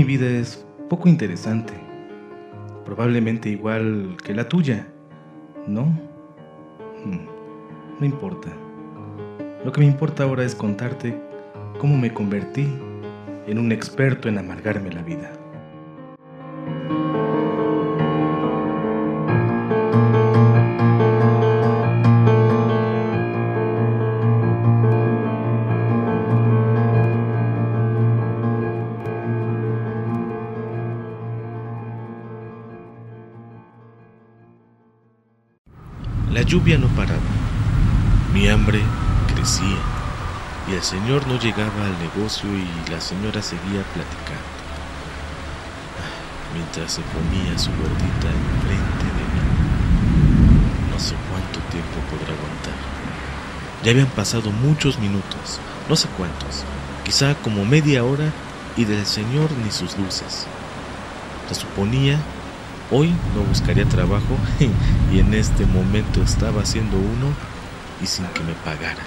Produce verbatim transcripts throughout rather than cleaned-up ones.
vida es poco interesante, probablemente igual que la tuya, ¿no? Hmm, no importa. Lo que me importa ahora es contarte cómo me convertí en un experto en amargarme la vida. La lluvia no paraba, mi hambre crecía y el señor no llegaba al negocio y la señora seguía platicando, mientras se ponía su gordita enfrente de mí. No sé cuánto tiempo podrá aguantar. Ya habían pasado muchos minutos, no sé cuántos, quizá como media hora, y del señor ni sus luces. Se suponía hoy no buscaría trabajo y en este momento estaba haciendo uno y sin que me pagara.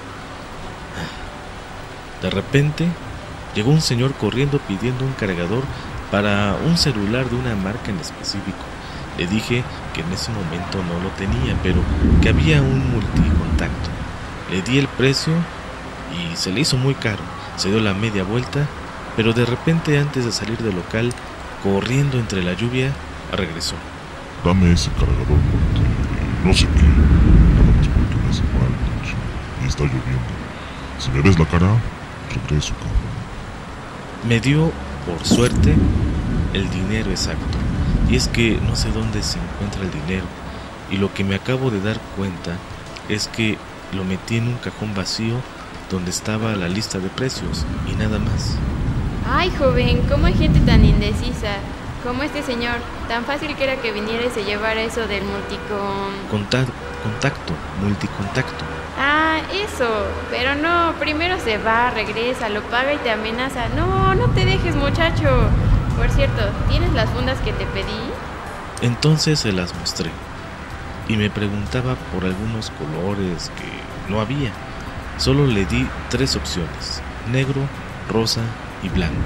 De repente llegó un señor corriendo pidiendo un cargador para un celular de una marca en específico. Le dije que en ese momento no lo tenía, pero que había un multicontacto. Le di el precio y se le hizo muy caro. Se dio la media vuelta, pero de repente antes de salir del local, corriendo entre la lluvia, regresó. Dame ese cargador porque no sé qué. Nada más porque me hace mal y está lloviendo. Si me ves la cara, regreso, cabrón. Me dio, por suerte, el dinero exacto. Y es que no sé dónde se encuentra el dinero. Y lo que me acabo de dar cuenta es que lo metí en un cajón vacío donde estaba la lista de precios y nada más. Ay, joven, ¿cómo hay gente tan indecisa? Como este señor, tan fácil que era que viniera y se llevara eso del multicon... Contacto, contacto, multicontacto. Ah, eso, pero no, primero se va, regresa, lo paga y te amenaza. No, no te dejes, muchacho. Por cierto, ¿tienes las fundas que te pedí? Entonces se las mostré y me preguntaba por algunos colores que no había. Solo le di tres opciones: negro, rosa y blanco.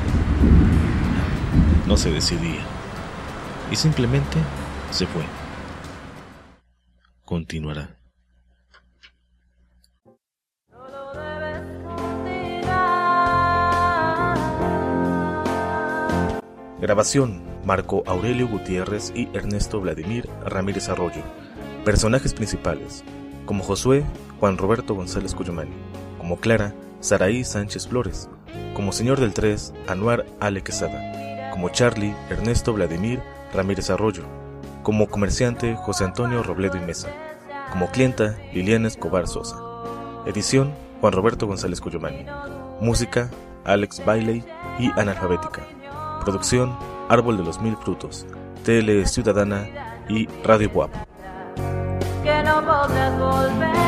No se decidía y simplemente se fue. Continuará. Grabación: Marco Aurelio Gutiérrez y Ernesto Vladimir Ramírez Arroyo. Personajes principales: como Josué, Juan Roberto González Cuyumani; como Clara, Saraí Sánchez Flores; como Señor del Tres, Anuar Ale Quesada; como Charlie, Ernesto Vladimir Ramírez Arroyo; como comerciante, José Antonio Robledo y Mesa; como clienta, Liliana Escobar Sosa. Edición: Juan Roberto González Cuyumani. Música: Alex Bailey y Analfabética. Producción: Árbol de los Mil Frutos, Tele Ciudadana y Radio Buap. Que no podrás volver.